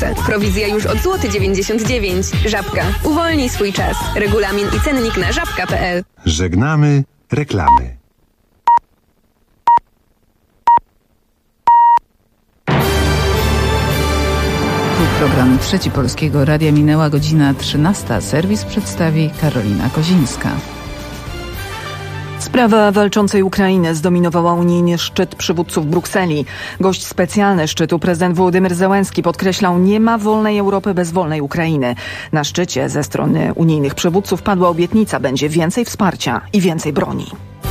tańsze. Prowizja już od złoty 99 zł. Żabka. Uwolnij swój czas. Regulamin i cennik na żabka.pl. Żegnamy reklamy. Program Trzeci Polskiego Radia, minęła godzina 13. Serwis przedstawi Karolina Kozińska. Sprawa walczącej Ukrainy zdominowała unijny szczyt przywódców w Brukseli. Gość specjalny szczytu, prezydent Wołodymyr Zełenski, podkreślał: nie ma wolnej Europy bez wolnej Ukrainy. Na szczycie ze strony unijnych przywódców padła obietnica: będzie więcej wsparcia i więcej broni.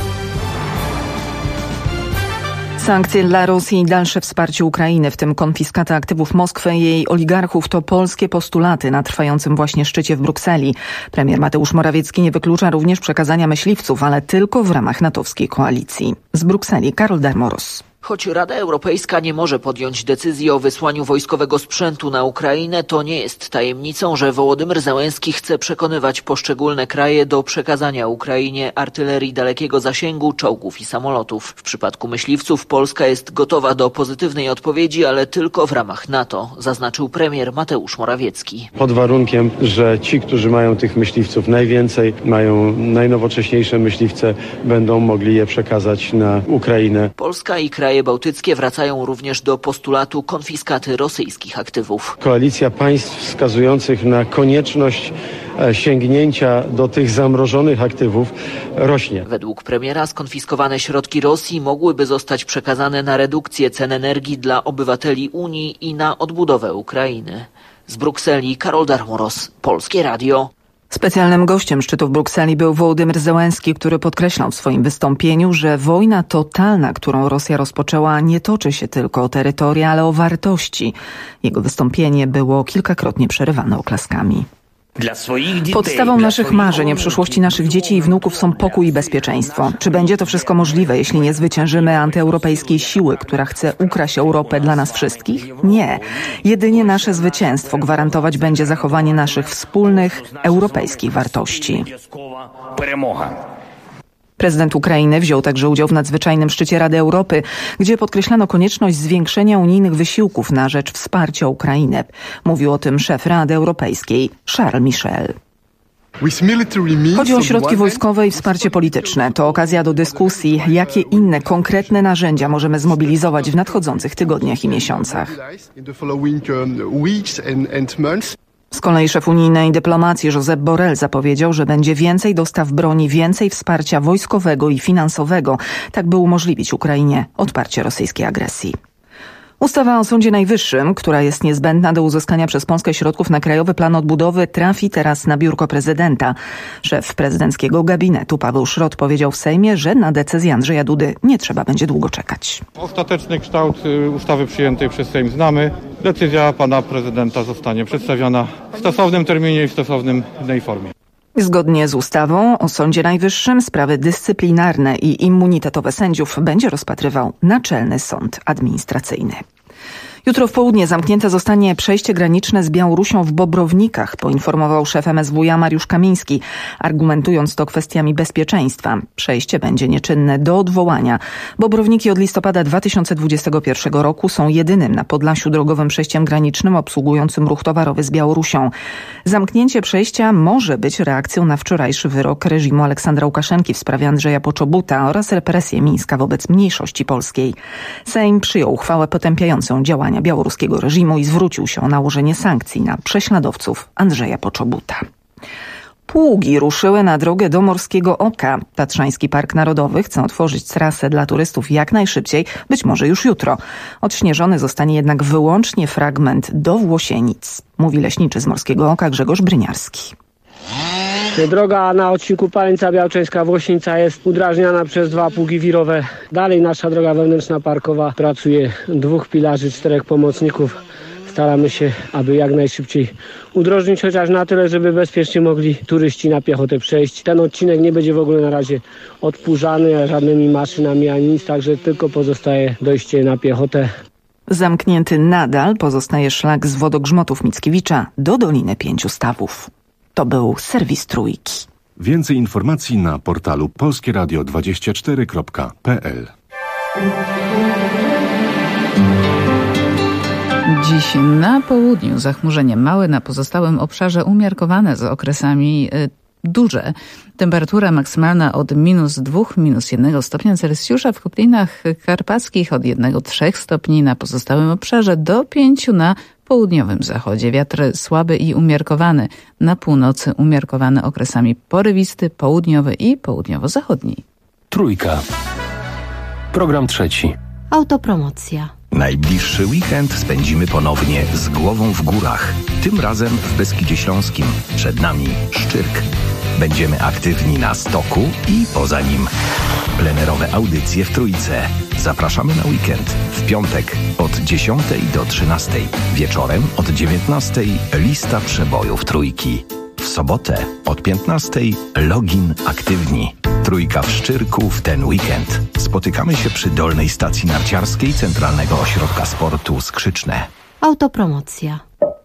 Sankcje dla Rosji i dalsze wsparcie Ukrainy, w tym konfiskata aktywów Moskwy i jej oligarchów, to polskie postulaty na trwającym właśnie szczycie w Brukseli. Premier Mateusz Morawiecki nie wyklucza również przekazania myśliwców, ale tylko w ramach natowskiej koalicji. Z Brukseli Karol Darmoros. Choć Rada Europejska nie może podjąć decyzji o wysłaniu wojskowego sprzętu na Ukrainę, to nie jest tajemnicą, że Wołodymyr Zełenski chce przekonywać poszczególne kraje do przekazania Ukrainie artylerii dalekiego zasięgu, czołgów i samolotów. W przypadku myśliwców Polska jest gotowa do pozytywnej odpowiedzi, ale tylko w ramach NATO, zaznaczył premier Mateusz Morawiecki. Pod warunkiem, że ci, którzy mają tych myśliwców najwięcej, mają najnowocześniejsze myśliwce, będą mogli je przekazać na Ukrainę. Polska i kraje bałtyckie wracają również do postulatu konfiskaty rosyjskich aktywów. Koalicja państw wskazujących na konieczność sięgnięcia do tych zamrożonych aktywów rośnie. Według premiera skonfiskowane środki Rosji mogłyby zostać przekazane na redukcję cen energii dla obywateli Unii i na odbudowę Ukrainy. Z Brukseli Karol Darmoros, Polskie Radio. Specjalnym gościem szczytu w Brukseli był Wołodymyr Zełenski, który podkreślał w swoim wystąpieniu, że wojna totalna, którą Rosja rozpoczęła, nie toczy się tylko o terytoria, ale o wartości. Jego wystąpienie było kilkakrotnie przerywane oklaskami. Podstawą naszych marzeń o przyszłości naszych dzieci i wnuków są pokój i bezpieczeństwo. Czy będzie to wszystko możliwe, jeśli nie zwyciężymy antyeuropejskiej siły, która chce ukraść Europę dla nas wszystkich? Nie. Jedynie nasze zwycięstwo gwarantować będzie zachowanie naszych wspólnych europejskich wartości. Prezydent Ukrainy wziął także udział w nadzwyczajnym szczycie Rady Europy, gdzie podkreślano konieczność zwiększenia unijnych wysiłków na rzecz wsparcia Ukrainy. Mówił o tym szef Rady Europejskiej Charles Michel. Chodzi o środki wojskowe i wsparcie polityczne. To okazja do dyskusji, jakie inne konkretne narzędzia możemy zmobilizować w nadchodzących tygodniach i miesiącach. Z kolei szef unijnej dyplomacji Josep Borrell zapowiedział, że będzie więcej dostaw broni, więcej wsparcia wojskowego i finansowego, tak by umożliwić Ukrainie odparcie rosyjskiej agresji. Ustawa o Sądzie Najwyższym, która jest niezbędna do uzyskania przez Polskę środków na Krajowy Plan Odbudowy, trafi teraz na biurko prezydenta. Szef prezydenckiego gabinetu Paweł Szrot powiedział w Sejmie, że na decyzję Andrzeja Dudy nie trzeba będzie długo czekać. Ostateczny kształt ustawy przyjętej przez Sejm znamy. Decyzja pana prezydenta zostanie przedstawiona w stosownym terminie i w stosownej formie. Zgodnie z ustawą o Sądzie Najwyższym sprawy dyscyplinarne i immunitetowe sędziów będzie rozpatrywał Naczelny Sąd Administracyjny. Jutro w południe zamknięte zostanie przejście graniczne z Białorusią w Bobrownikach, poinformował szef MSWiA Mariusz Kamiński, argumentując to kwestiami bezpieczeństwa. Przejście będzie nieczynne do odwołania. Bobrowniki od listopada 2021 roku są jedynym na Podlasiu drogowym przejściem granicznym obsługującym ruch towarowy z Białorusią. Zamknięcie przejścia może być reakcją na wczorajszy wyrok reżimu Aleksandra Łukaszenki w sprawie Andrzeja Poczobuta oraz represję Mińska wobec mniejszości polskiej. Sejm przyjął uchwałę potępiającą działania białoruskiego reżimu i zwrócił się o nałożenie sankcji na prześladowców Andrzeja Poczobuta. Pługi ruszyły na drogę do Morskiego Oka. Tatrzański Park Narodowy chce otworzyć trasę dla turystów jak najszybciej, być może już jutro. Odśnieżony zostanie jednak wyłącznie fragment do Włosienic, mówi leśniczy z Morskiego Oka Grzegorz Bryniarski. Droga na odcinku Paleńca-Białczeńska-Włośnica jest udrażniana przez 2 pługi wirowe. Dalej nasza droga wewnętrzna parkowa pracuje 2 pilarzy, 4 pomocników. Staramy się, aby jak najszybciej udrożnić chociaż na tyle, żeby bezpiecznie mogli turyści na piechotę przejść. Ten odcinek nie będzie w ogóle na razie odpurzany żadnymi maszynami ani nic, także tylko pozostaje dojście na piechotę. Zamknięty nadal pozostaje szlak z Wodogrzmotów Mickiewicza do Doliny 5 Stawów. To był serwis Trójki. Więcej informacji na portalu polskieradio24.pl. Dziś na południu zachmurzenie małe, na pozostałym obszarze umiarkowane z okresami duże. Temperatura maksymalna od -2, -1 stopnia Celsjusza, w Kotlinach Karpackich od 1-3 stopni, na pozostałym obszarze do 5 na południowym zachodzie. Wiatr słaby i umiarkowany. Na północy umiarkowany okresami porywisty, południowy i południowo-zachodni. Trójka. Program trzeci. Autopromocja. Najbliższy weekend spędzimy ponownie z głową w górach. Tym razem w Beskidzie Śląskim. Przed nami Szczyrk. Będziemy aktywni na stoku i poza nim. Plenerowe audycje w Trójce. Zapraszamy na weekend. W piątek od 10 do 13. Wieczorem od 19 lista przebojów Trójki. W sobotę od 15 login aktywni. Trójka w Szczyrku w ten weekend. Spotykamy się przy dolnej stacji narciarskiej Centralnego Ośrodka Sportu Skrzyczne. Autopromocja.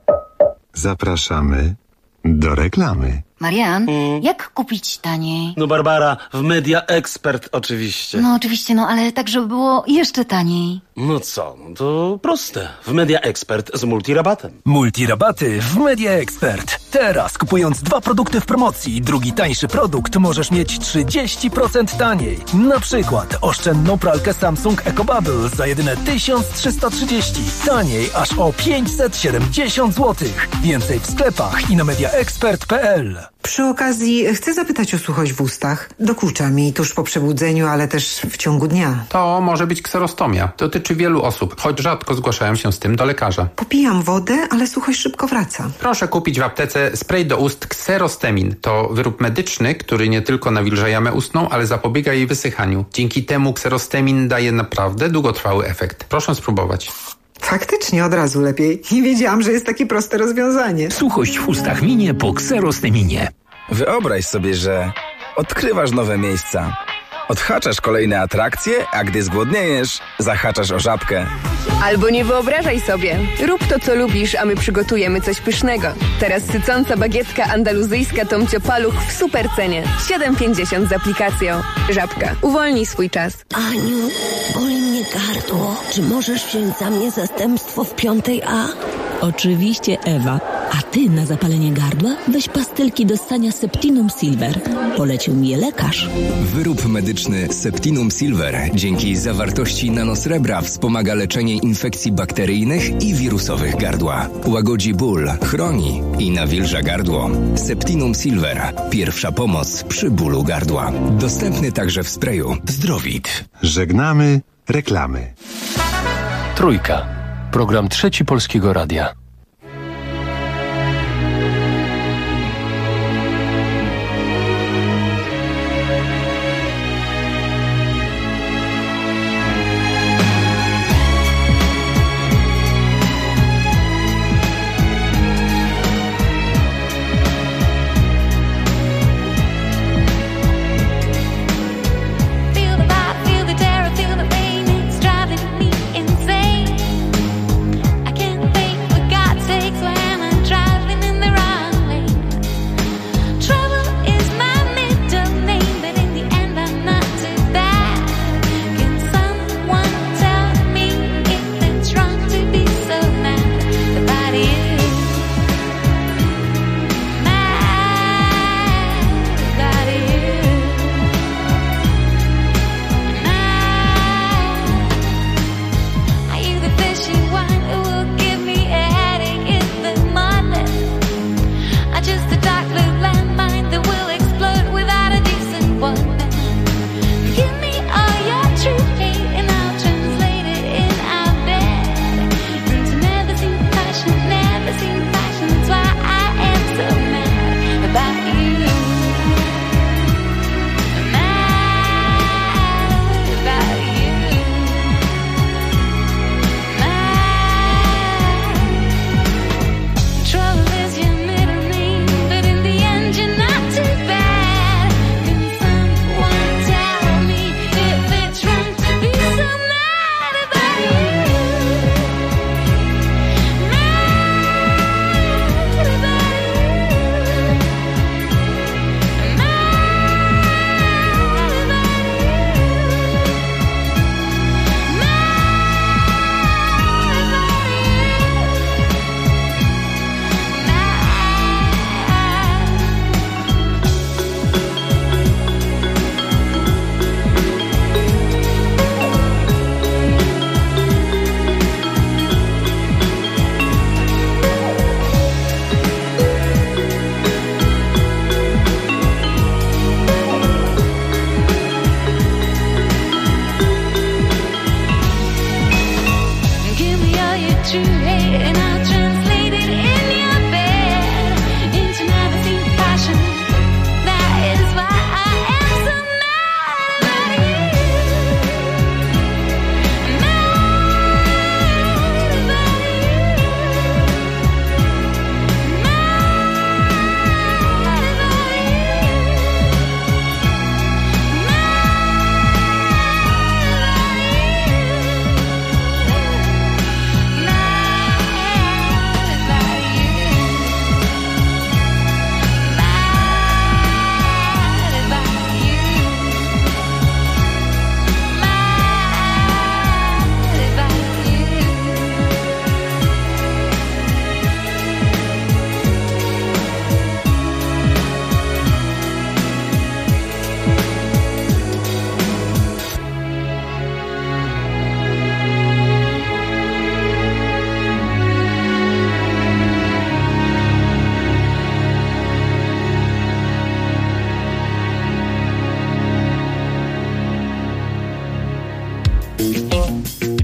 Zapraszamy do reklamy. Marian, jak kupić taniej? No Barbara, w Media Expert oczywiście. No oczywiście, ale tak, żeby było jeszcze taniej. No co, to proste. W Media Expert z multirabatem. Multirabaty w Media Expert. Teraz kupując 2 produkty w promocji, drugi tańszy produkt możesz mieć 30% taniej. Na przykład oszczędną pralkę Samsung EcoBubble za jedyne 1330. Taniej aż o 570 zł. Więcej w sklepach i na mediaexpert.pl. Przy okazji chcę zapytać o suchość w ustach. Dokucza mi tuż po przebudzeniu, ale też w ciągu dnia. To może być kserostomia. Dotyczy wielu osób, choć rzadko zgłaszają się z tym do lekarza. Popijam wodę, ale suchość szybko wraca. Proszę kupić w aptece spray do ust Xerostemin. To wyrób medyczny, który nie tylko nawilża jamę ustną, ale zapobiega jej wysychaniu. Dzięki temu Xerostemin daje naprawdę długotrwały efekt. Proszę spróbować. Faktycznie od razu lepiej. Nie wiedziałam, że jest takie proste rozwiązanie. Suchość w ustach minie po Xerosteminie. Wyobraź sobie, że odkrywasz nowe miejsca. Odhaczasz kolejne atrakcje, a gdy zgłodniejesz, zahaczasz o Żabkę. Albo nie wyobrażaj sobie. Rób to, co lubisz, a my przygotujemy coś pysznego. Teraz sycąca bagietka andaluzyjska Tomcio Paluch w super cenie. 7,50 z aplikacją. Żabka. Uwolnij swój czas. Aniu, boli mnie gardło. Czy możesz wziąć za mnie zastępstwo w 5A? Oczywiście, Ewa. A ty na zapalenie gardła weź pastylki do ssania Septinum Silver. Polecił mi je lekarz. Wyrób medyczny Septinum Silver dzięki zawartości nanosrebra wspomaga leczenie infekcji bakteryjnych i wirusowych gardła. Łagodzi ból, chroni i nawilża gardło. Septinum Silver. Pierwsza pomoc przy bólu gardła. Dostępny także w sprayu Zdrowit. Żegnamy reklamy. Trójka. Program trzeci Polskiego Radia. Feel the terror, feel the pain, it's driving me insane. I can't think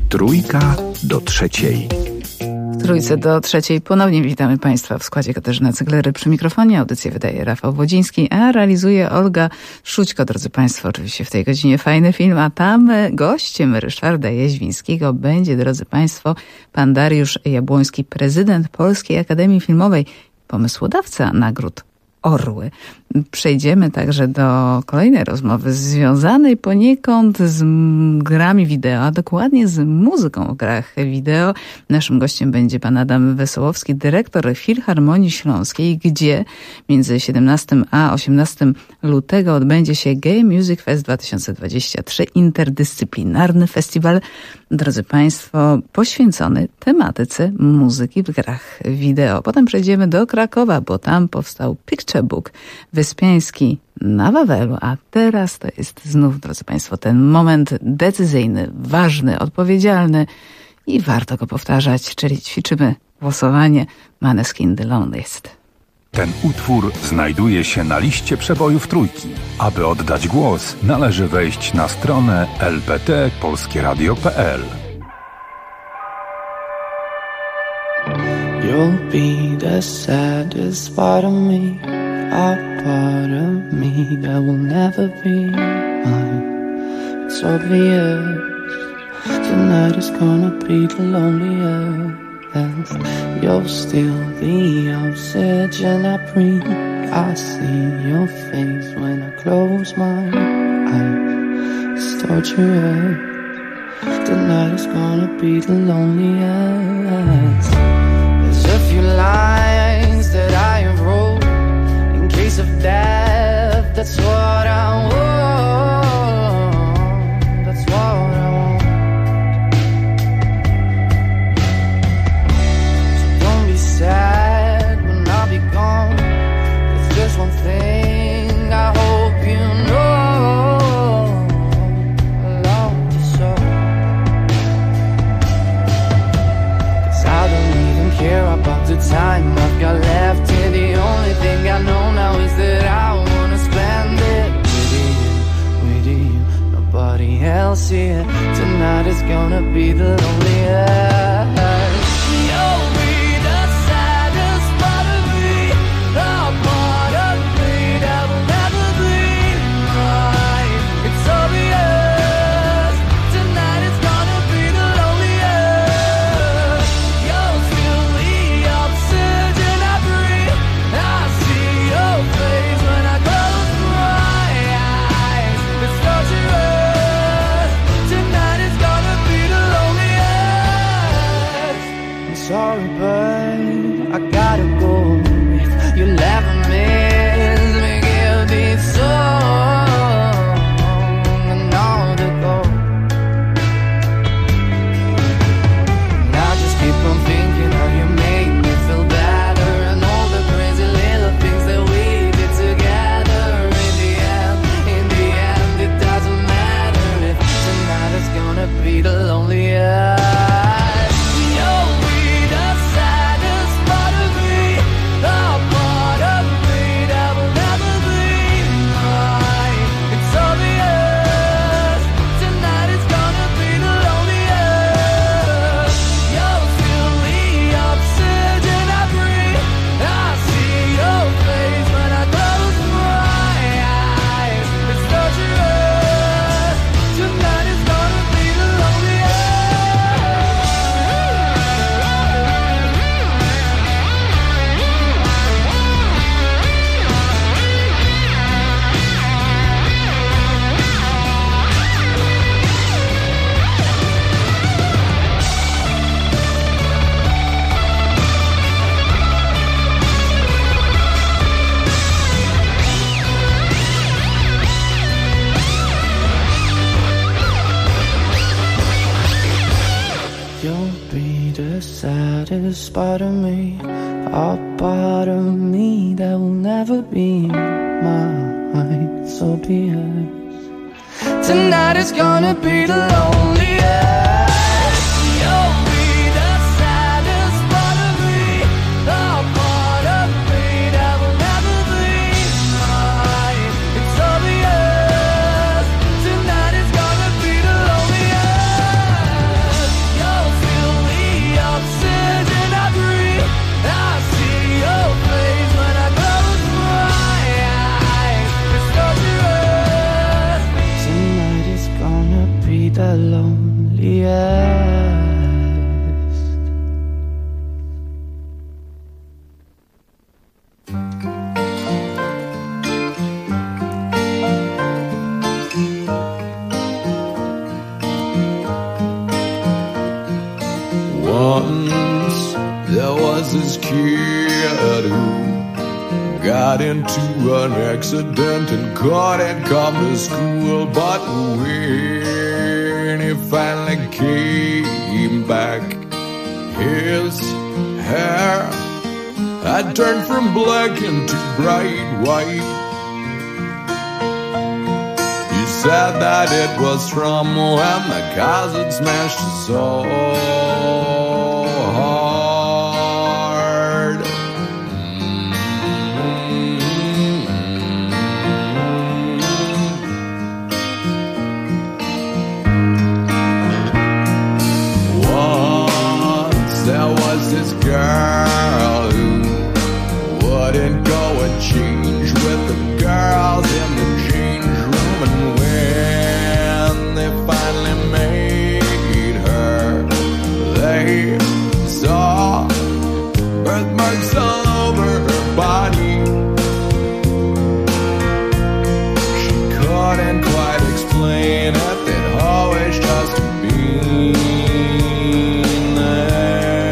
Trójka do trzeciej. W Trójce do trzeciej ponownie witamy Państwa w składzie Katarzyna Cyglery przy mikrofonie. Audycję wydaje Rafał Wodziński, a realizuje Olga Szućko. Drodzy Państwo, oczywiście w tej godzinie fajny film, a tam gościem Ryszarda Jaźwińskiego będzie, drodzy Państwo, pan Dariusz Jabłoński, prezydent Polskiej Akademii Filmowej, pomysłodawca nagród Orły. Przejdziemy także do kolejnej rozmowy związanej poniekąd z grami wideo, a dokładnie z muzyką w grach wideo. Naszym gościem będzie pan Adam Wesołowski, dyrektor Filharmonii Śląskiej, gdzie między 17 a 18 lutego odbędzie się Gay Music Fest 2023, interdyscyplinarny festiwal, drodzy Państwo, poświęcony tematyce muzyki w grach wideo. Potem przejdziemy do Krakowa, bo tam powstał Picture Book Wyspiański na Wawelu, a teraz to jest znów, drodzy Państwo, ten moment decyzyjny, ważny, odpowiedzialny i warto go powtarzać, czyli ćwiczymy głosowanie Måneskin The Loneliest. Ten utwór znajduje się na liście przebojów Trójki. Aby oddać głos, należy wejść na stronę lpt.polskieradio.pl. You'll be the saddest part of me, a part of me that will never be mine. It's obvious tonight is gonna be the loneliest. You're still the oxygen I breathe. I see your face when I close my eyes. It's torture. Tonight is gonna be the loneliest. There's a few lines that I have wrote in case of death. That's what I want. That's what I want. So don't be sad when I'll be gone. There's just one thing I hope you know. I love you so. 'Cause I don't even care about the time I've got left here. The only thing I know now is that I wanna spend it with you, nobody else here. Tonight is gonna be the loneliest. You'll be the saddest part of me, the part of me that will never be mine. It's obvious. Tonight is gonna be the loneliest. You'll feel the oxygen I breathe. I see your face when I close my eyes. It's torturous. Tonight is gonna be the loneliest. I'm sorry, but I gotta go. If you'll ever miss me, give this song another go. And I just keep on thinking how you make me feel better, and all the crazy little things that we did together. In the end, it doesn't matter if tonight is gonna be the loneliest. You'll be the saddest part of me, the part of me that will never be mine. It's obvious. Tonight is gonna be the loneliest. You'll feel the oxygen I breathe. I see your face when I close my eyes. It's torturous. Tonight is gonna be the loneliest. You'll be the saddest part of me, a part of me that will never be mine. So be it. Tonight is gonna be the loneliest. You'll be the saddest part of me, the part of me that will never be mine. It's obvious. Tonight is gonna be the loneliest. this kid who got into an accident and couldn't come to school. But when he finally came back, his hair had turned from black into bright white. He said that it was from when the cars had smashed so hard. Once there was this girl who wouldn't go and change with the girls in the change room, and when they finally made her, they saw birthmarks all over her body. She couldn't quite explain it, they'd always just been there.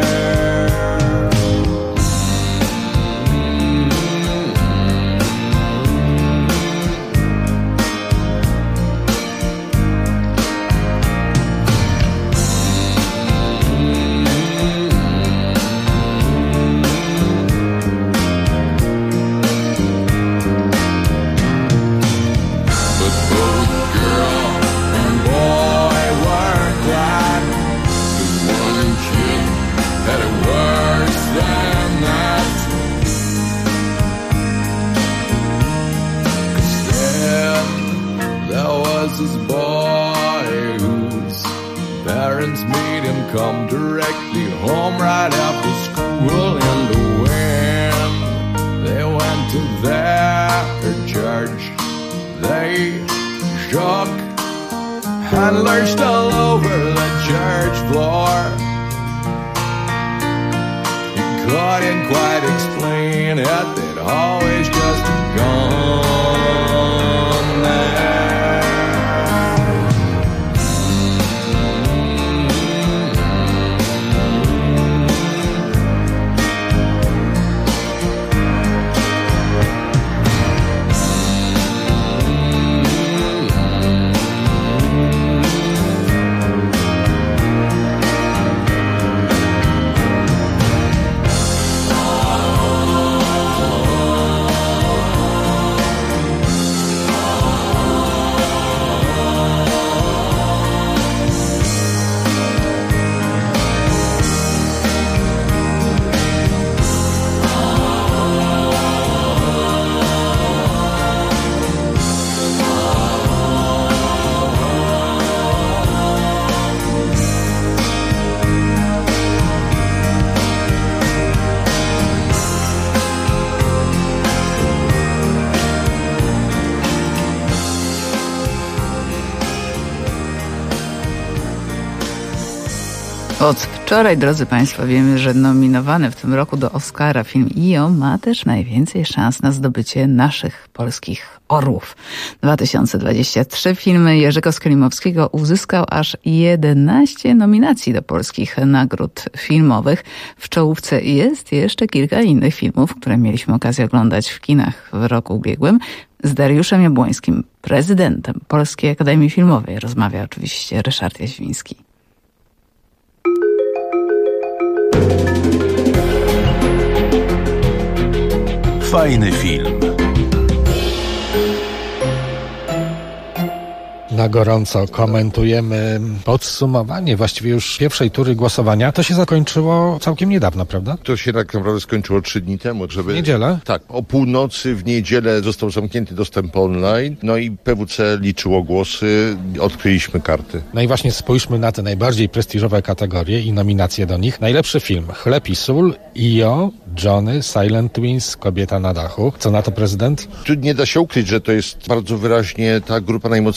This boy whose parents made him come directly home right after school, and when they went to their church, they shook and lurched all over the church floor. He couldn't quite explain it, they'd always just gone there. Od wczoraj, drodzy Państwo, wiemy, że nominowany w tym roku do Oscara film I.O. ma też najwięcej szans na zdobycie naszych polskich orłów. 2023 film Jerzego Skolimowskiego uzyskał aż 11 nominacji do polskich nagród filmowych. W czołówce jest jeszcze kilka innych filmów, które mieliśmy okazję oglądać w kinach w roku ubiegłym. Z Dariuszem Jabłońskim, prezydentem Polskiej Akademii Filmowej, rozmawia oczywiście Ryszard Jaźwiński. Fajny film. Na gorąco komentujemy podsumowanie właściwie już pierwszej tury głosowania. To się zakończyło całkiem niedawno, prawda? To się tak naprawdę skończyło 3 dni temu. W niedzielę? Tak, o północy w niedzielę został zamknięty dostęp online, no i PWC liczyło głosy, odkryliśmy karty. No i właśnie spójrzmy na te najbardziej prestiżowe kategorie i nominacje do nich. Najlepszy film: Chleb i sól, I.O., Johnny, Silent Twins, Kobieta na dachu. Co na to prezydent? Tu nie da się ukryć, że to jest bardzo wyraźnie ta grupa najmocniejszych filmów.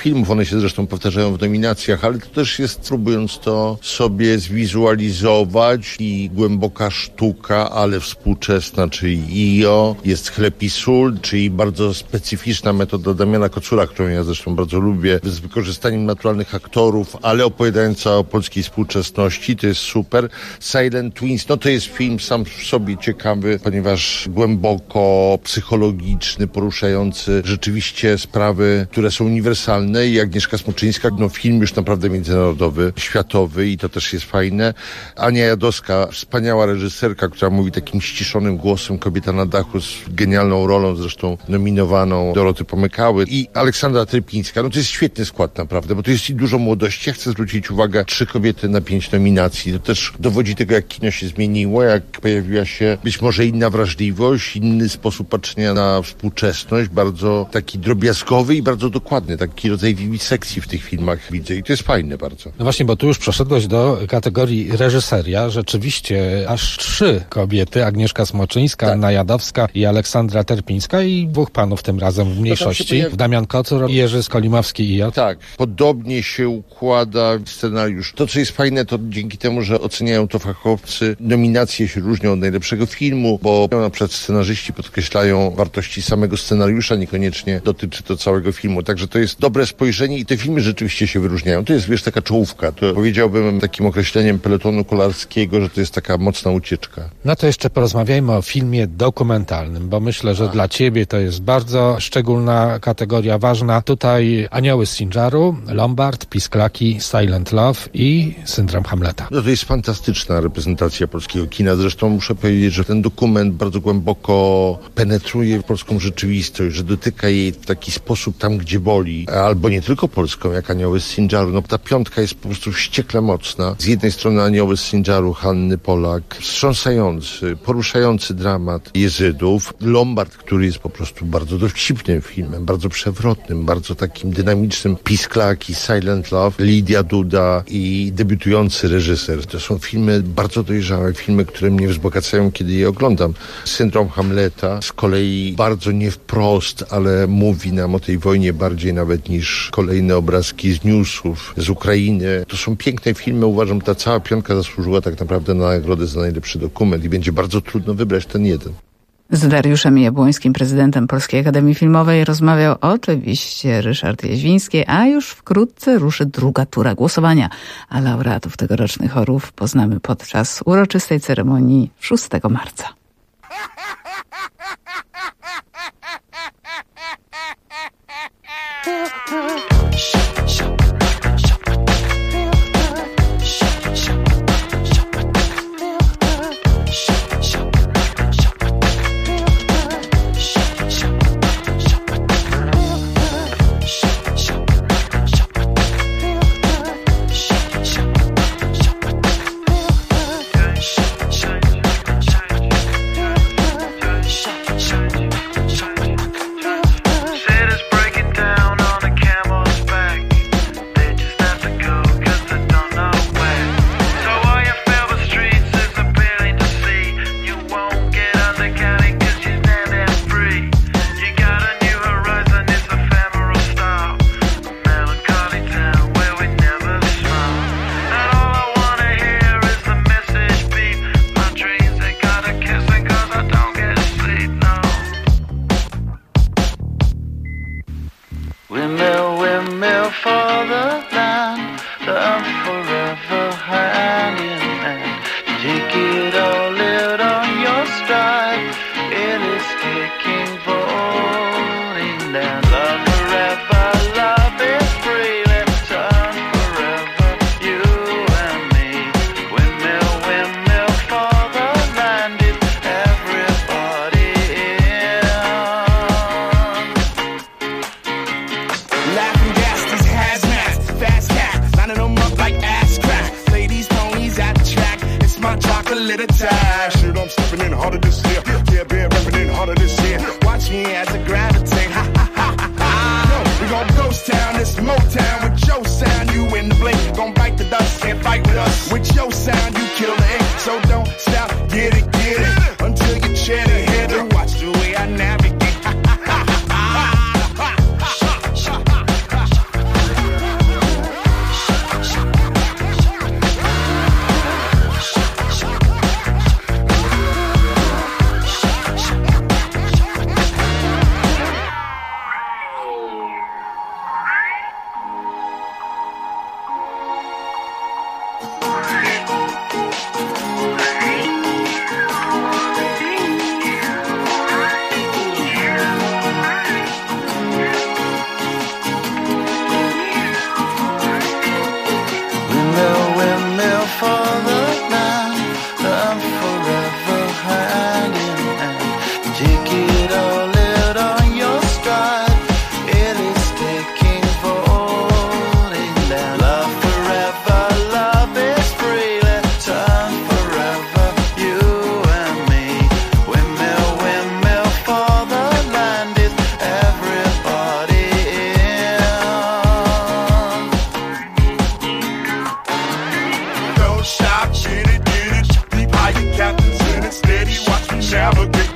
filmów, one się zresztą powtarzają w nominacjach, ale to też jest, próbując to sobie zwizualizować, i głęboka sztuka, ale współczesna, czyli IO, jest Chleb i sól, czyli bardzo specyficzna metoda Damiana Kocura, którą ja zresztą bardzo lubię, z wykorzystaniem naturalnych aktorów, ale opowiadająca o polskiej współczesności, to jest super. Silent Twins, no to jest film sam w sobie ciekawy, ponieważ głęboko psychologiczny, poruszający rzeczywiście sprawy, które są uniwersalne, i Agnieszka Smoczyńska, no film już naprawdę międzynarodowy, światowy, i to też jest fajne. Ania Jadowska, wspaniała reżyserka, która mówi takim ściszonym głosem, Kobieta na dachu, z genialną rolą, zresztą nominowaną Doroty Pomykały, i Aleksandra Trypińska. No to jest świetny skład naprawdę, bo to jest i dużo młodości. Ja chcę zwrócić uwagę, 3 kobiety na 5 nominacji. To też dowodzi tego, jak kino się zmieniło, jak pojawiła się być może inna wrażliwość, inny sposób patrzenia na współczesność, bardzo taki drobiazgowy i bardzo dokładny, taki rodzaj wiwisekcji w tych filmach widzę, i to jest fajne bardzo. No właśnie, bo tu już przeszedłeś do kategorii reżyseria. Rzeczywiście aż 3 kobiety, Agnieszka Smoczyńska, Anna Jadowska i Aleksandra Terpińska, i 2 panów tym razem w mniejszości, Damian Kocur i Jerzy Skolimowski i ja. Tak, podobnie się układa scenariusz. To, co jest fajne, to dzięki temu, że oceniają to fachowcy, nominacje się różnią od najlepszego filmu, bo na przykład scenarzyści podkreślają wartości samego scenariusza, niekoniecznie dotyczy to całego filmu. Także to jest dobre spojrzenie i te filmy rzeczywiście się wyróżniają. To jest, wiesz, taka czołówka. To powiedziałbym takim określeniem peletonu kolarskiego, że to jest taka mocna ucieczka. No to jeszcze porozmawiajmy o filmie dokumentalnym, bo myślę, że dla ciebie to jest bardzo szczególna kategoria, ważna. Tutaj Anioły z Sindżaru, Lombard, Pisklaki, Silent Love i Syndrom Hamleta. No to jest fantastyczna reprezentacja polskiego kina. Zresztą muszę powiedzieć, że ten dokument bardzo głęboko penetruje w polską rzeczywistość, że dotyka jej w taki sposób tam, gdzie boli. Albo nie tylko polską, jak Anioły z Sindżaru. No ta piątka jest po prostu wściekle mocna. Z jednej strony Anioły z Sindżaru, Hanny Polak, wstrząsający, poruszający dramat Jezydów. Lombard, który jest po prostu bardzo dowcipnym filmem, bardzo przewrotnym, bardzo takim dynamicznym. Pisklaki, Silent Love, Lidia Duda i debiutujący reżyser. To są filmy bardzo dojrzałe, filmy, które mnie wzbogacają, kiedy je oglądam. Syndrom Hamleta z kolei bardzo nie wprost, ale mówi nam o tej wojnie bardziej nawet niż kolejne obrazki z newsów, z Ukrainy. To są piękne filmy. Uważam, ta cała piątka zasłużyła tak naprawdę na nagrodę za najlepszy dokument i będzie bardzo trudno wybrać ten jeden. Z Dariuszem Jabłońskim, prezydentem Polskiej Akademii Filmowej, rozmawiał oczywiście Ryszard Jaźwiński, a już wkrótce ruszy druga tura głosowania, a laureatów tegorocznych Orłów poznamy podczas uroczystej ceremonii 6 marca.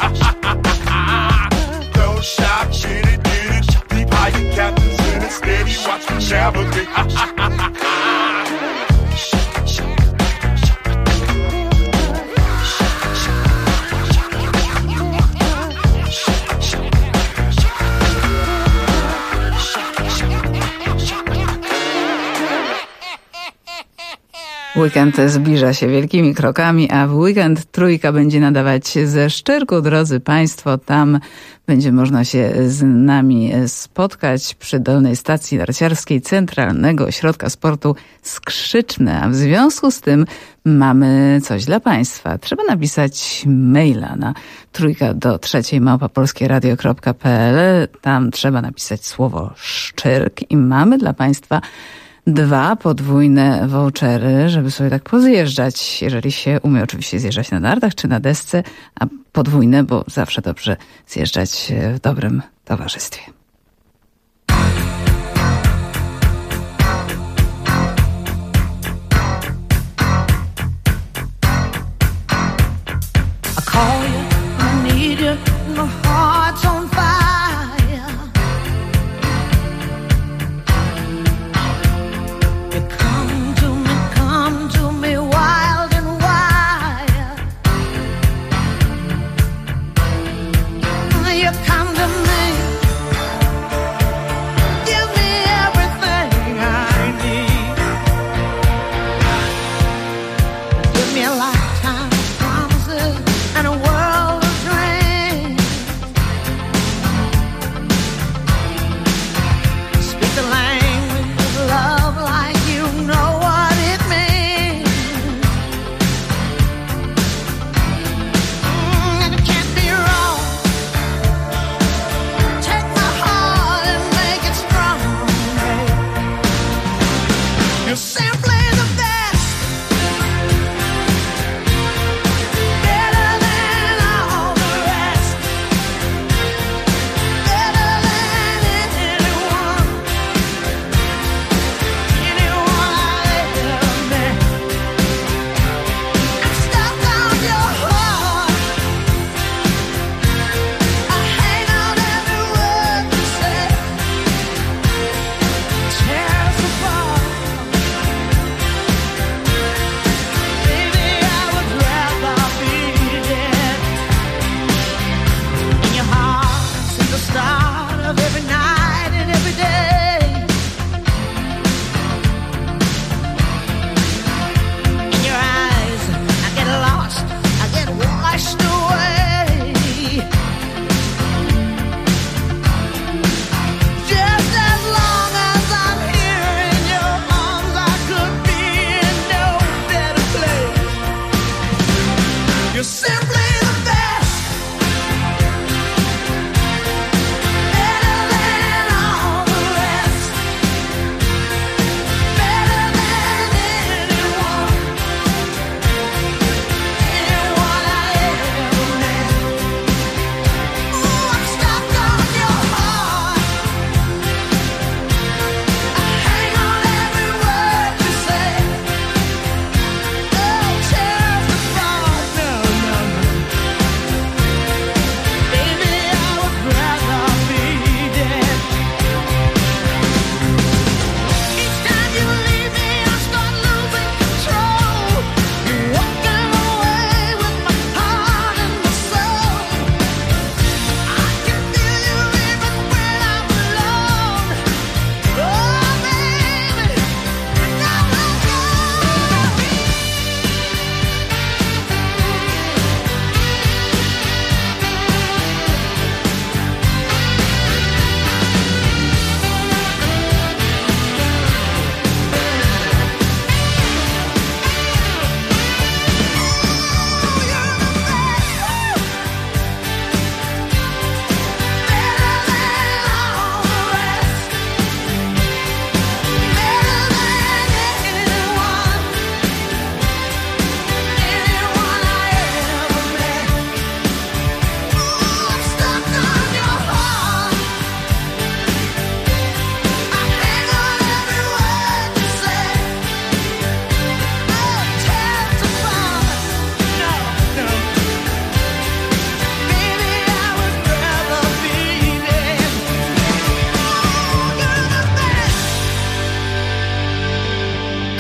Don't stop, get it, deep high, your captain's in it, steady, watch me navigate. Weekend zbliża się wielkimi krokami, a w weekend Trójka będzie nadawać ze Szczyrku. Drodzy Państwo, tam będzie można się z nami spotkać przy Dolnej Stacji Narciarskiej Centralnego Ośrodka Sportu Skrzyczne. A w związku z tym mamy coś dla Państwa. Trzeba napisać maila na trójka@polskieradio.pl. Tam trzeba napisać słowo Szczyrk i mamy dla Państwa 2 podwójne vouchery, żeby sobie tak pozjeżdżać, jeżeli się umie oczywiście zjeżdżać na nartach czy na desce, a podwójne, bo zawsze dobrze zjeżdżać w dobrym towarzystwie.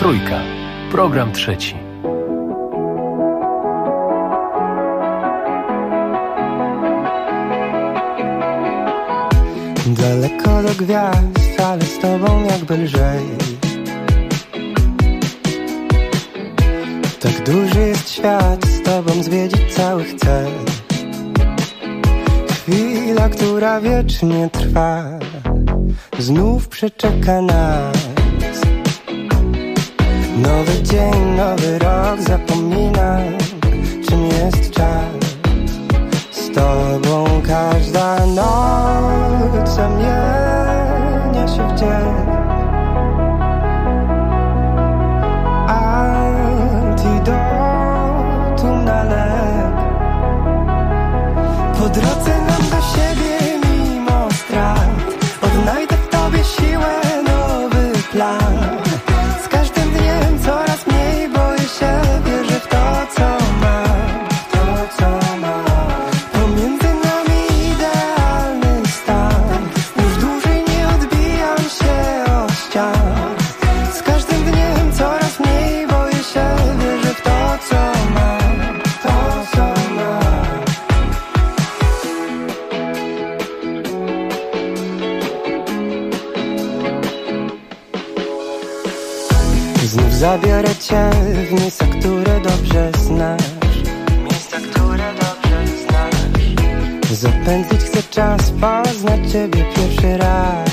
Trójka. Program trzeci. Daleko do gwiazd, ale z tobą jakby lżej. Tak duży jest świat, z tobą zwiedzić cały chcę. Chwila, która wiecznie trwa, znów przeczeka nas. Nowy dzień, nowy rok, zapominam, czym jest czas. Z tobą każda noc zamienia się w dzień. Antidotum na lek. Po drodze nam do siebie mimo strat, odnajdę w tobie siłę, nowy plan. Z każdym dniem coraz mniej boję się, wierzę w to, co mam, w to, co mam. Pomiędzy nami idealny stan, już dłużej nie odbijam się od ścian. Z każdym dniem coraz mniej boję się, wierzę w to, co mam, to, co mam. Znów zabiorę cię w miejsca, które dobrze znasz. Miejsca, które dobrze znasz. Zapętlić chcę czas, poznać ciebie pierwszy raz.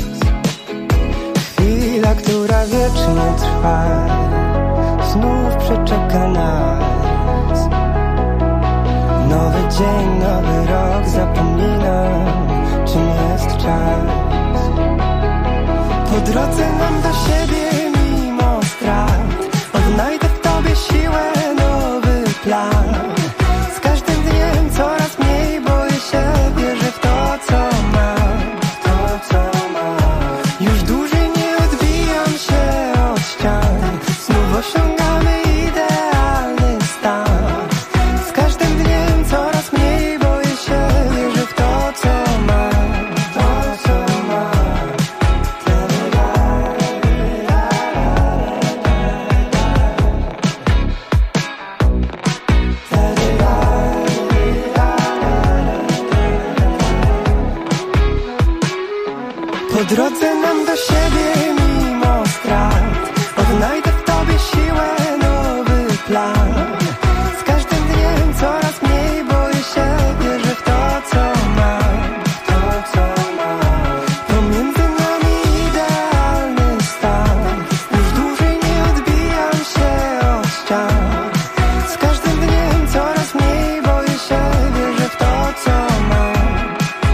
Chwila, która wiecznie trwa, znów przeczeka nas. Nowy dzień, nowy rok, zapominam, czym jest czas. Po drodze nam do siebie mimo strat, odnajdę w tobie siłę, nowy plan. Z każdym dniem coraz mniej boję się, wierzę w to, co mam, w to, co mam. Już dłużej nie odbijam się od ścian, znów osiągamy idealny stan. Z każdym dniem coraz mniej boję się, wierzę w to, co mam, to, co mam. Po drodze nam do siebie mimo strat, odnajdę w tobie siłę, nowy plan. Z każdym dniem coraz mniej boję się, wierzę w to, co mam, to, co mam. Pomiędzy nami idealny stan, już dłużej nie odbijam się od ścian. Z każdym dniem coraz mniej boję się, wierzę w to, co mam,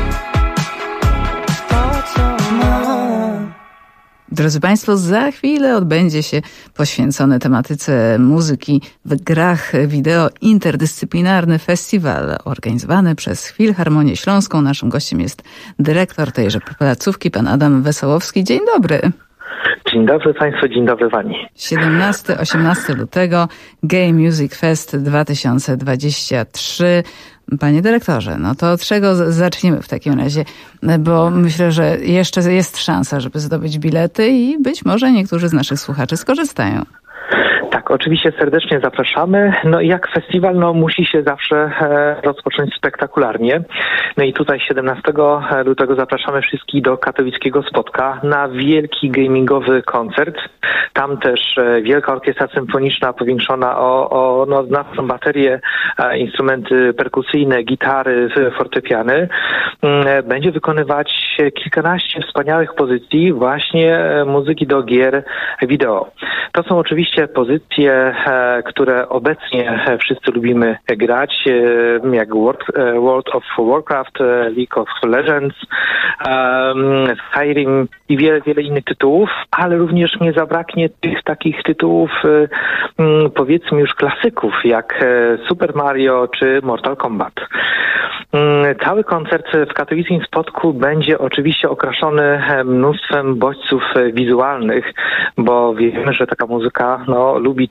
to, co mam. Drodzy Państwo, za chwilę odbędzie się poświęcony tematyce muzyki w grach wideo interdyscyplinarny festiwal organizowany przez Filharmonię Śląską. Naszym gościem jest dyrektor tejże placówki, pan Adam Wesołowski. Dzień dobry. Dzień dobry Państwu, dzień dobry Pani. 17-18 lutego Gay Music Fest 2023. Panie dyrektorze, no to od czego zaczniemy w takim razie? Bo myślę, że jeszcze jest szansa, żeby zdobyć bilety i być może niektórzy z naszych słuchaczy skorzystają. Tak, oczywiście serdecznie zapraszamy. No i jak festiwal, no musi się zawsze rozpocząć spektakularnie. No i tutaj 17 lutego zapraszamy wszystkich do katowickiego Spotka na wielki gamingowy koncert. Tam też Wielka Orkiestra Symfoniczna powiększona o znaczną baterię, instrumenty perkusyjne, gitary, fortepiany. Będzie wykonywać kilkanaście wspaniałych pozycji właśnie muzyki do gier wideo. To są oczywiście pozycje, które obecnie wszyscy lubimy grać, jak World of Warcraft, League of Legends, Skyrim i wiele, wiele innych tytułów, ale również nie zabraknie tych takich tytułów, powiedzmy już klasyków, jak Super Mario czy Mortal Kombat. Cały koncert w katowickim Spodku będzie oczywiście okraszony mnóstwem bodźców wizualnych, bo wiemy, że taka muzyka lubi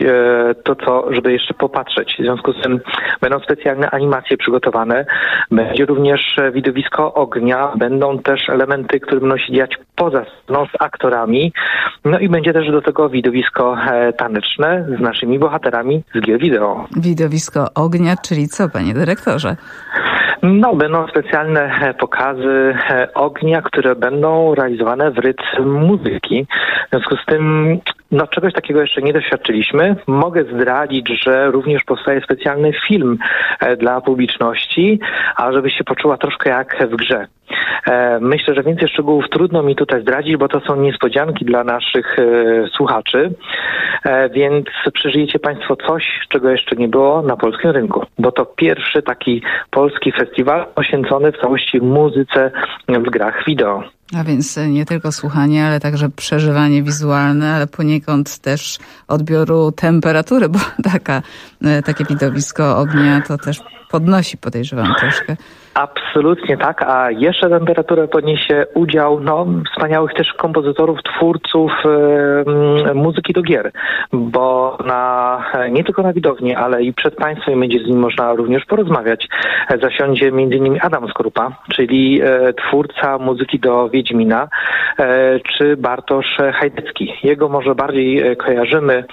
żeby jeszcze popatrzeć. W związku z tym będą specjalne animacje przygotowane. Będzie również widowisko ognia, będą też elementy, które będą się dziać poza sceną z aktorami. No i będzie też do tego widowisko taneczne z naszymi bohaterami z gier wideo. Widowisko ognia, czyli co, panie dyrektorze? Będą specjalne pokazy ognia, które będą realizowane w rytm muzyki. W związku z tym czegoś takiego jeszcze nie doświadczyliśmy. Mogę zdradzić, że również powstaje specjalny film dla publiczności, a żeby się poczuła troszkę jak w grze. Myślę, że więcej szczegółów trudno mi tutaj zdradzić, bo to są niespodzianki dla naszych słuchaczy, więc przeżyjecie Państwo coś, czego jeszcze nie było na polskim rynku, bo to pierwszy taki polski festiwal poświęcony w całości muzyce w grach wideo. A więc nie tylko słuchanie, ale także przeżywanie wizualne, ale poniekąd też odbioru temperatury, bo takie widowisko ognia to też podnosi, podejrzewam, troszkę. Absolutnie tak, a jeszcze temperaturę podniesie udział wspaniałych też kompozytorów, twórców muzyki do gier, bo nie tylko na widowni, ale i przed Państwem będzie z nim można również porozmawiać. Zasiądzie m.in. Adam Skorupa, czyli twórca muzyki do Wiedźmina, czy Bartosz Hajdecki. Jego może bardziej kojarzymy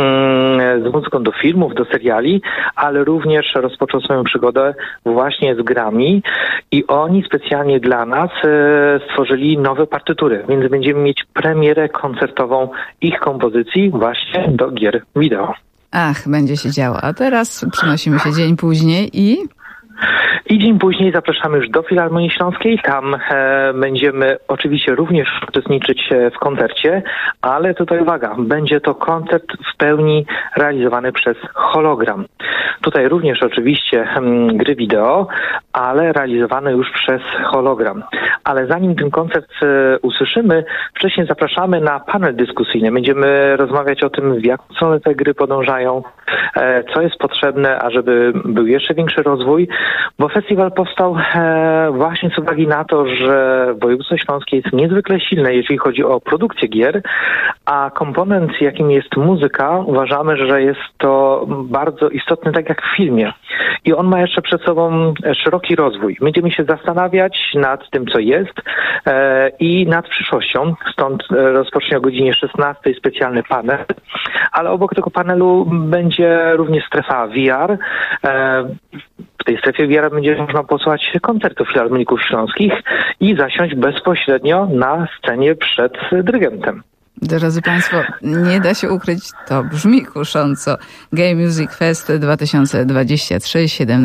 z muzyką do filmów, do seriali, ale również rozpoczął swoją przygodę właśnie z grami i oni specjalnie dla nas stworzyli nowe partytury, więc będziemy mieć premierę koncertową ich kompozycji właśnie do gier wideo. Ach, będzie się działo. A teraz przenosimy się dzień później i dzień później zapraszamy już do Filharmonii Śląskiej. Tam będziemy oczywiście również uczestniczyć w koncercie, ale tutaj uwaga, będzie to koncert w pełni realizowany przez hologram. Tutaj również oczywiście gry wideo, ale realizowane już przez hologram. Ale zanim ten koncert usłyszymy, wcześniej zapraszamy na panel dyskusyjny. Będziemy rozmawiać o tym, w jaką stronę te gry podążają, co jest potrzebne, ażeby był jeszcze większy rozwój, bo festiwal powstał właśnie z uwagi na to, że województwo śląskie jest niezwykle silne, jeżeli chodzi o produkcję gier, a komponent, jakim jest muzyka, uważamy, że jest to bardzo istotny, tak jak w filmie. I on ma jeszcze przed sobą szeroki rozwój. Będziemy się zastanawiać nad tym, co jest i nad przyszłością. Stąd rozpocznie o godzinie 16 specjalny panel, ale obok tego panelu będzie również strefa VR. W tej strefie VR będzie można posłuchać koncertów filharmoników śląskich i zasiąść bezpośrednio na scenie przed dyrygentem. Drodzy Państwo, nie da się ukryć, to brzmi kusząco. Game Music Fest 2023,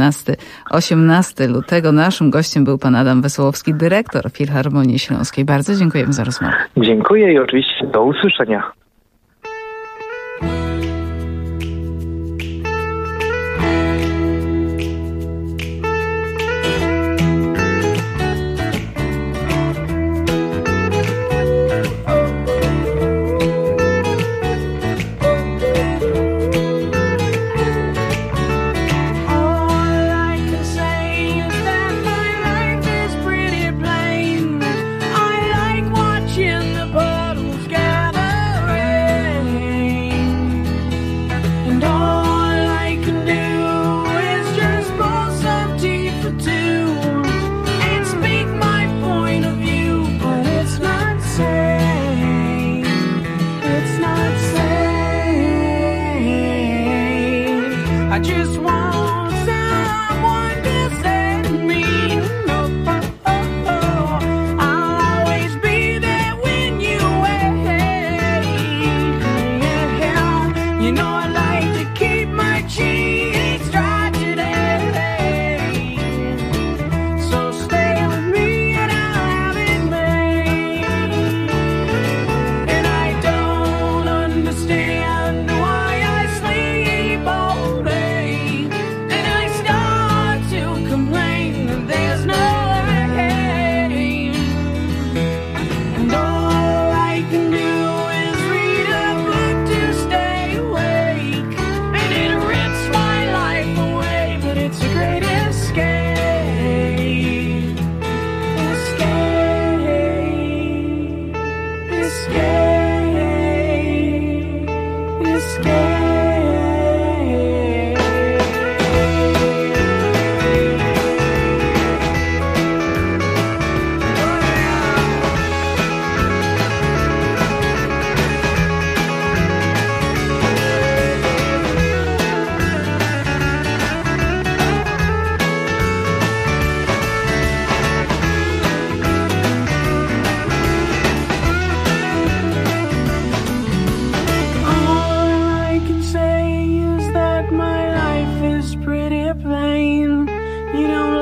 17-18 lutego. Naszym gościem był pan Adam Wesołowski, dyrektor Filharmonii Śląskiej. Bardzo dziękujemy za rozmowę. Dziękuję i oczywiście do usłyszenia. Watching the puddles gather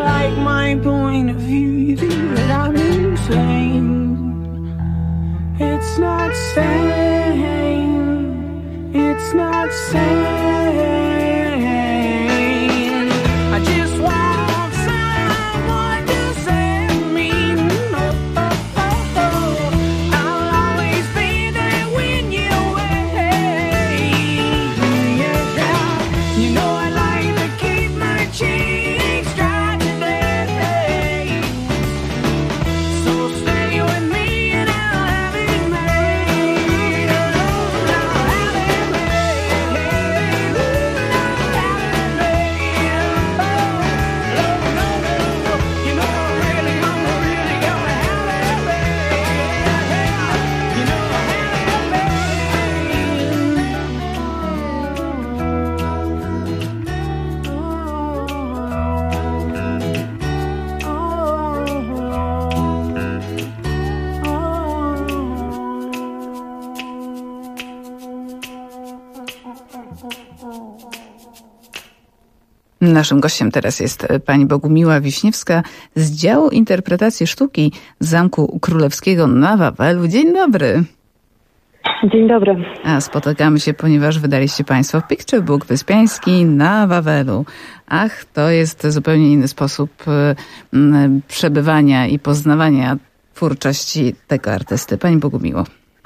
like my point of view, you think that I'm insane. It's not sane. It's not sane. I just want someone to save me. I'll always be there when you're away. Yeah. You know I like to keep my cheeks dry today. So stay with me and I'll have it made. I'll have it made. I'll have it made. Oh, no. You know I'm really gonna have it made. You know I have Naszym gościem teraz jest pani Bogumiła Wiśniewska z działu interpretacji sztuki Zamku Królewskiego na Wawelu. Dzień dobry. Dzień dobry. A spotykamy się, ponieważ wydaliście państwo Picture Book Wyspiański na Wawelu. Ach, to jest zupełnie inny sposób przebywania i poznawania twórczości tego artysty. Pani Bogumiło.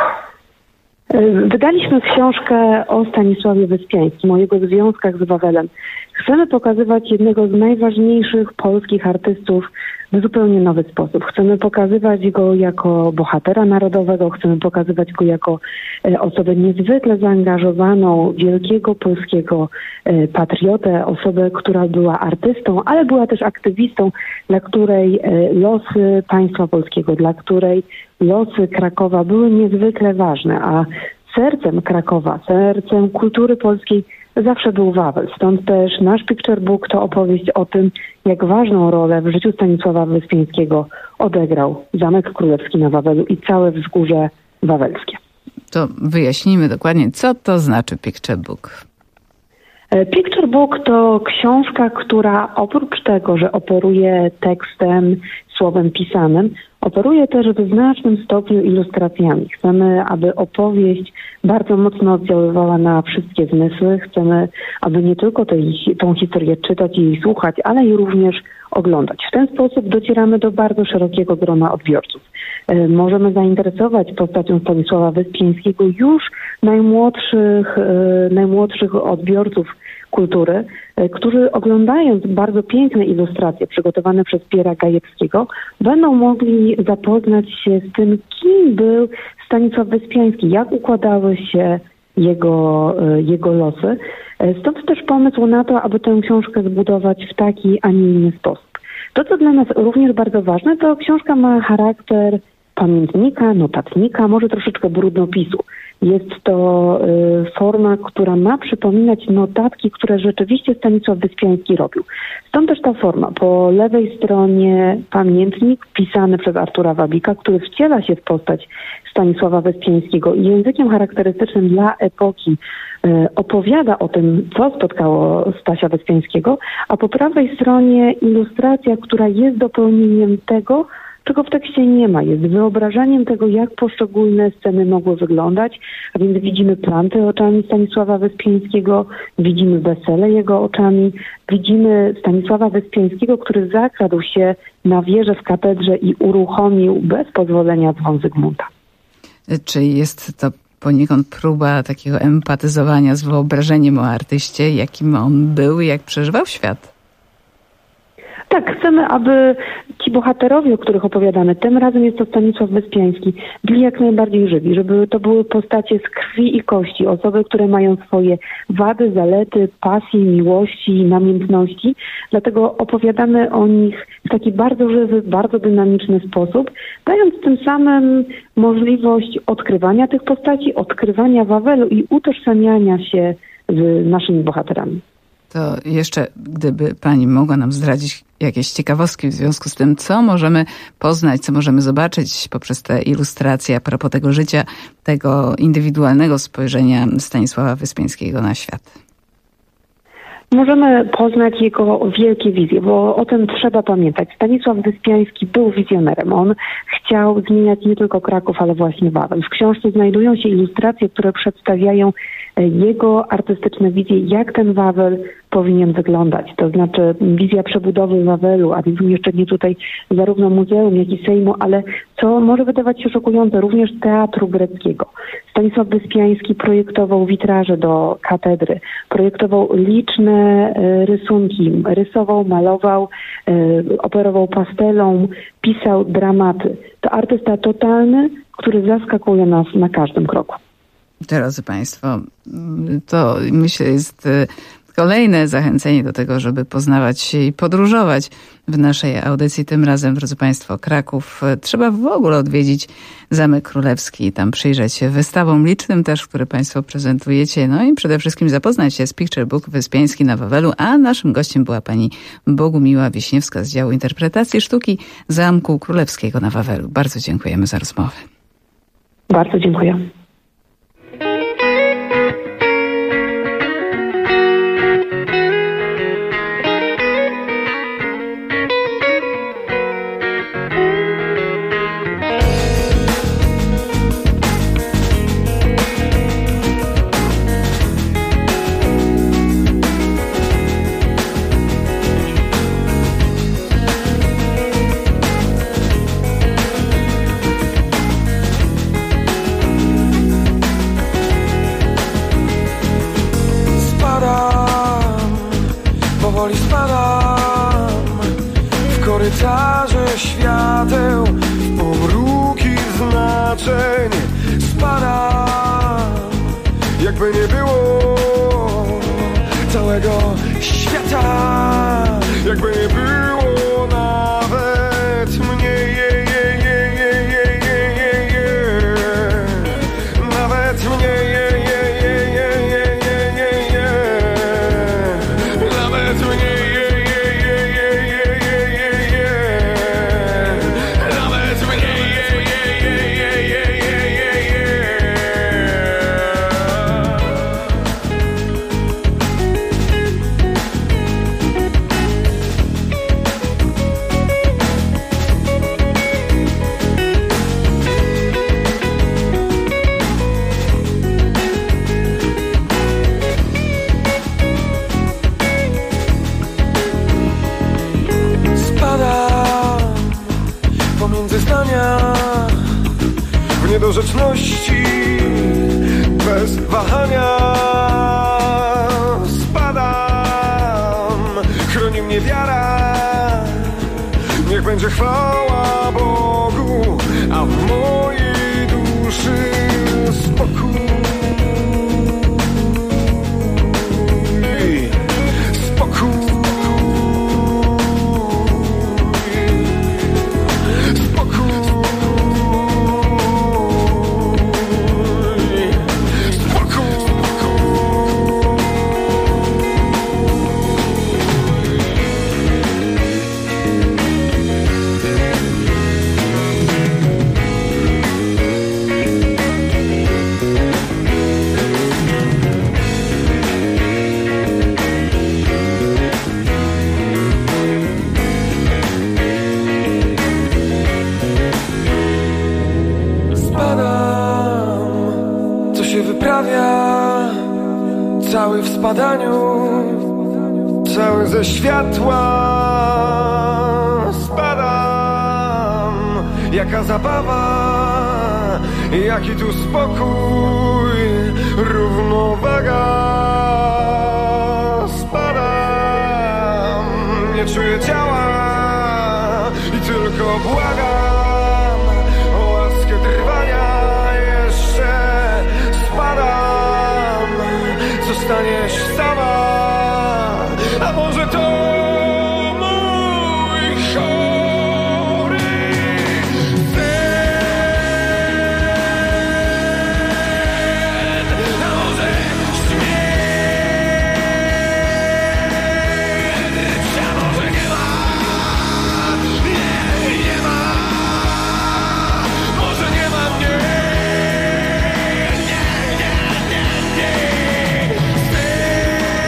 Wydaliśmy książkę o Stanisławie Wyspiańskim, o jego związkach z Wawelem. Chcemy pokazywać jednego z najważniejszych polskich artystów w zupełnie nowy sposób. Chcemy pokazywać go jako bohatera narodowego, chcemy pokazywać go jako osobę niezwykle zaangażowaną, wielkiego polskiego patriotę, osobę, która była artystą, ale była też aktywistą, dla której losy państwa polskiego, dla której losy Krakowa były niezwykle ważne, a sercem Krakowa, sercem kultury polskiej zawsze był Wawel. Stąd też nasz Picture Book to opowieść o tym, jak ważną rolę w życiu Stanisława Wyspiańskiego odegrał Zamek Królewski na Wawelu i całe wzgórze wawelskie. To wyjaśnijmy dokładnie, co to znaczy Picture Book. Picture Book to książka, która oprócz tego, że operuje tekstem, słowem pisanym, operuje też w znacznym stopniu ilustracjami. Chcemy, aby opowieść bardzo mocno oddziaływała na wszystkie zmysły. Chcemy, aby nie tylko tą historię czytać i słuchać, ale i również oglądać. W ten sposób docieramy do bardzo szerokiego grona odbiorców. Możemy zainteresować postacią Stanisława Wyspiańskiego już najmłodszych odbiorców kultury, którzy oglądając bardzo piękne ilustracje przygotowane przez Piera Gajewskiego, będą mogli zapoznać się z tym, kim był Stanisław Wyspiański, jak układały się jego losy. Stąd też pomysł na to, aby tę książkę zbudować w taki, a nie inny sposób. To, co dla nas również bardzo ważne, to książka ma charakter pamiętnika, notatnika, może troszeczkę brudnopisu. Jest to forma, która ma przypominać notatki, które rzeczywiście Stanisław Wyspiański robił. Stąd też ta forma. Po lewej stronie pamiętnik pisany przez Artura Wabika, który wciela się w postać Stanisława Wyspiańskiego i językiem charakterystycznym dla epoki opowiada o tym, co spotkało Stasia Wyspiańskiego, a po prawej stronie ilustracja, która jest dopełnieniem tego, czego w tekście nie ma. Jest wyobrażeniem tego, jak poszczególne sceny mogły wyglądać, a więc widzimy plantę oczami Stanisława Wyspiańskiego, widzimy wesele jego oczami, widzimy Stanisława Wyspiańskiego, który zakradł się na wieżę w katedrze i uruchomił bez pozwolenia dzwon Zygmunta. Czyli jest to poniekąd próba takiego empatyzowania z wyobrażeniem o artyście, jakim on był i jak przeżywał świat. Tak, chcemy, aby ci bohaterowie, o których opowiadamy, tym razem jest to Stanisław Wyspiański, byli jak najbardziej żywi, żeby to były postacie z krwi i kości, osoby, które mają swoje wady, zalety, pasje, miłości i namiętności. Dlatego opowiadamy o nich w taki bardzo żywy, bardzo dynamiczny sposób, dając tym samym możliwość odkrywania tych postaci, odkrywania Wawelu i utożsamiania się z naszymi bohaterami. To jeszcze, gdyby pani mogła nam zdradzić jakieś ciekawostki w związku z tym, co możemy poznać, co możemy zobaczyć poprzez te ilustracje a propos tego życia, tego indywidualnego spojrzenia Stanisława Wyspiańskiego na świat. możemy poznać jego wielkie wizje, bo o tym trzeba pamiętać. Stanisław Wyspiański był wizjonerem. On chciał zmieniać nie tylko Kraków, ale właśnie Wawel. W książce znajdują się ilustracje, które przedstawiają jego artystyczne wizje, jak ten Wawel powinien wyglądać. To znaczy wizja przebudowy Wawelu, a więc umieszczenie tutaj zarówno muzeum, jak i Sejmu, ale co może wydawać się szokujące, również teatru greckiego. Stanisław Wyspiański projektował witraże do katedry, projektował liczne rysunki, rysował, malował, operował pastelą, pisał dramaty. To artysta totalny, który zaskakuje nas na każdym kroku. Drodzy Państwo, to myślę jest kolejne zachęcenie do tego, żeby poznawać się i podróżować w naszej audycji. Tym razem, drodzy Państwo, Kraków. Trzeba w ogóle odwiedzić Zamek Królewski i tam przyjrzeć się wystawom licznym też, które Państwo prezentujecie. No i przede wszystkim zapoznać się z Picture Book Wyspiański na Wawelu. A naszym gościem była pani Bogumiła Wiśniewska z działu interpretacji sztuki Zamku Królewskiego na Wawelu. Bardzo dziękujemy za rozmowę. Bardzo dziękuję. Powoli spadam w korytarze świateł, w pomruki znaczeń. Spadam, jakby nie było całego świata, jakby nie było nawet mnie. Nawet mnie. W niedorzeczności bez wahania spadam, chroni mnie wiara, niech będzie chwała Bogu, a w mojej duszy spokój. Cały w spadaniu, cały ze światła spadam. Jaka zabawa, jaki tu spokój, równowaga. Spadam, nie czuję ciała i tylko błagam o łaskę trwania jeszcze. Spadam, zostaniesz sama, a może to mój chory sen, a może śmierć, a może nie ma, nie ma, może nie ma mnie. Sen.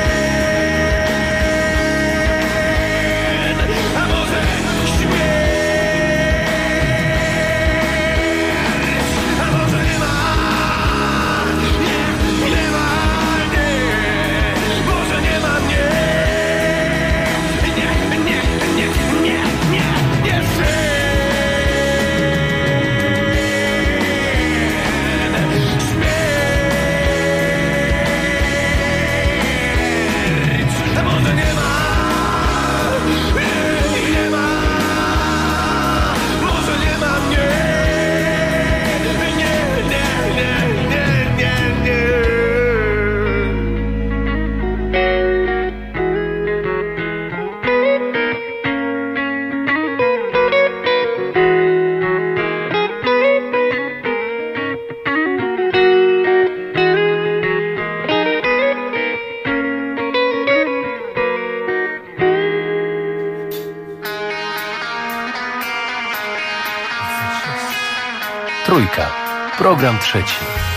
Trójka. Program trzeci.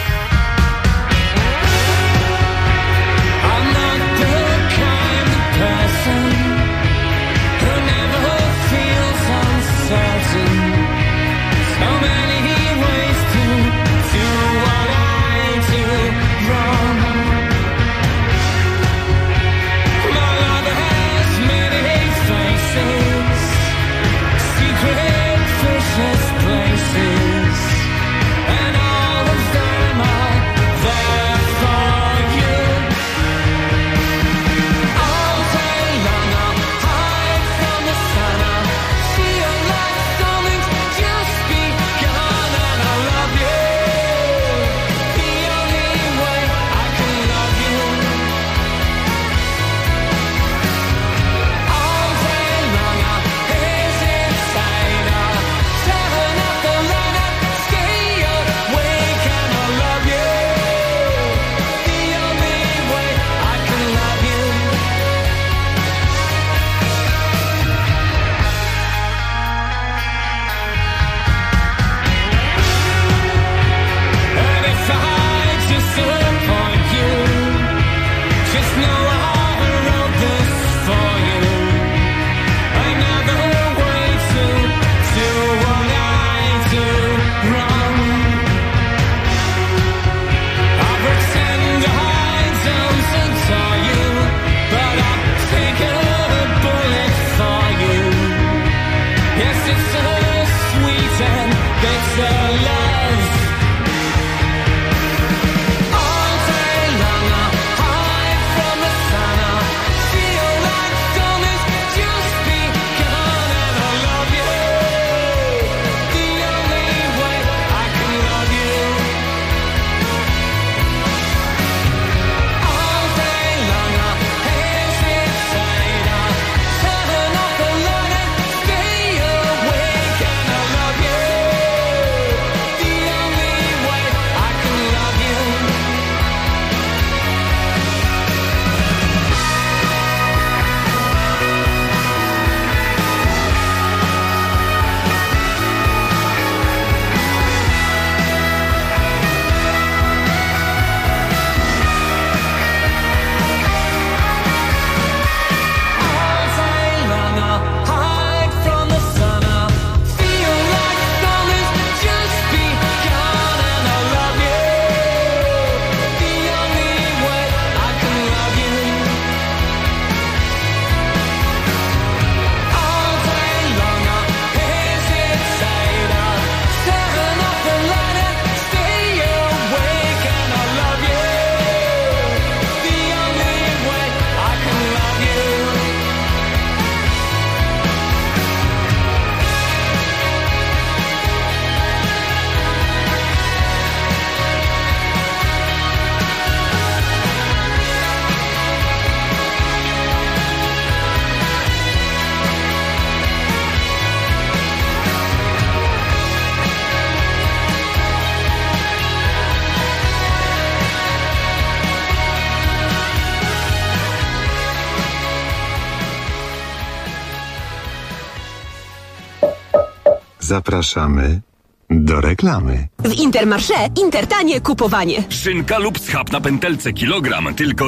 Zapraszamy do reklamy. W Intermarché intertanie kupowanie. Szynka lub schab na pętelce kilogram tylko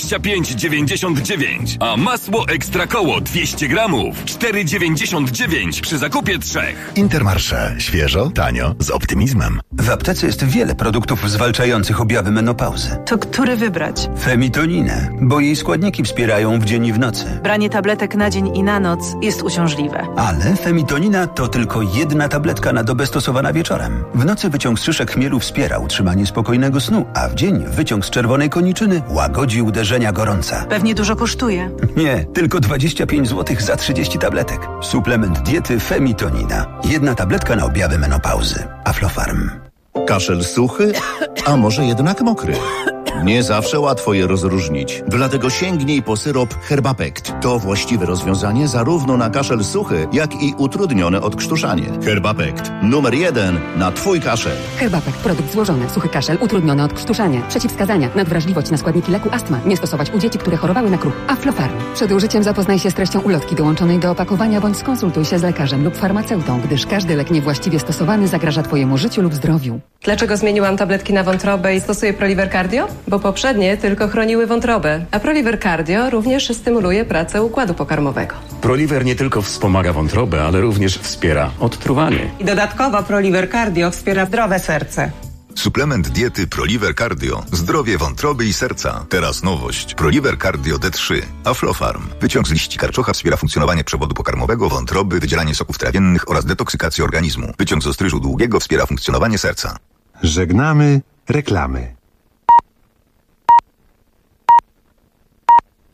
25,99. A masło ekstra koło 200 gramów 4,99 przy zakupie 3. Intermarché. Świeżo, tanio, z optymizmem. W aptece jest wiele produktów zwalczających objawy menopauzy. To który wybrać? Femitoninę, bo jej składniki wspierają w dzień i w nocy. Branie tabletek na dzień i na noc jest uciążliwe. Ale femitonina to tylko jedna tabletka na dobę stosowana wieczorem. W nocy wyciąg z szyszek chmielu wspiera utrzymanie spokojnego snu, a w dzień wyciąg z czerwonej koniczyny łagodzi uderzenia gorąca. Pewnie dużo kosztuje. Nie, tylko 25 zł za 30 tabletek. Suplement diety Femitonina. Jedna tabletka na objawy menopauzy. Aflofarm. Kaszel suchy, a może jednak mokry? Nie zawsze łatwo je rozróżnić. Dlatego sięgnij po syrop Herbapekt. To właściwe rozwiązanie zarówno na kaszel suchy, jak i utrudnione odkrztuszanie. Herbapekt. Numer 1 na Twój kaszel. Herbapekt. Produkt złożony. Suchy kaszel. Utrudnione odkrztuszanie. Przeciwwskazania. Nadwrażliwość na składniki leku astma. Nie stosować u dzieci, które chorowały na kruch. Aflofarm. Przed użyciem zapoznaj się z treścią ulotki dołączonej do opakowania bądź skonsultuj się z lekarzem lub farmaceutą, gdyż każdy lek niewłaściwie stosowany zagraża Twojemu życiu lub zdrowiu. Dlaczego zmieniłam tabletki na wątrobę i stosuję Proliver Cardio? Bo poprzednie tylko chroniły wątrobę, a Proliver Cardio również stymuluje pracę układu pokarmowego. Proliver nie tylko wspomaga wątrobę, ale również wspiera odtruwanie. I dodatkowo Proliver Cardio wspiera zdrowe serce. Suplement diety Proliver Cardio. Zdrowie wątroby i serca. Teraz nowość. Proliver Cardio D3. Aflofarm. Wyciąg z liści karczocha wspiera funkcjonowanie przewodu pokarmowego, wątroby, wydzielanie soków trawiennych oraz detoksykację organizmu. Wyciąg z ostryżu długiego wspiera funkcjonowanie serca. Żegnamy reklamy.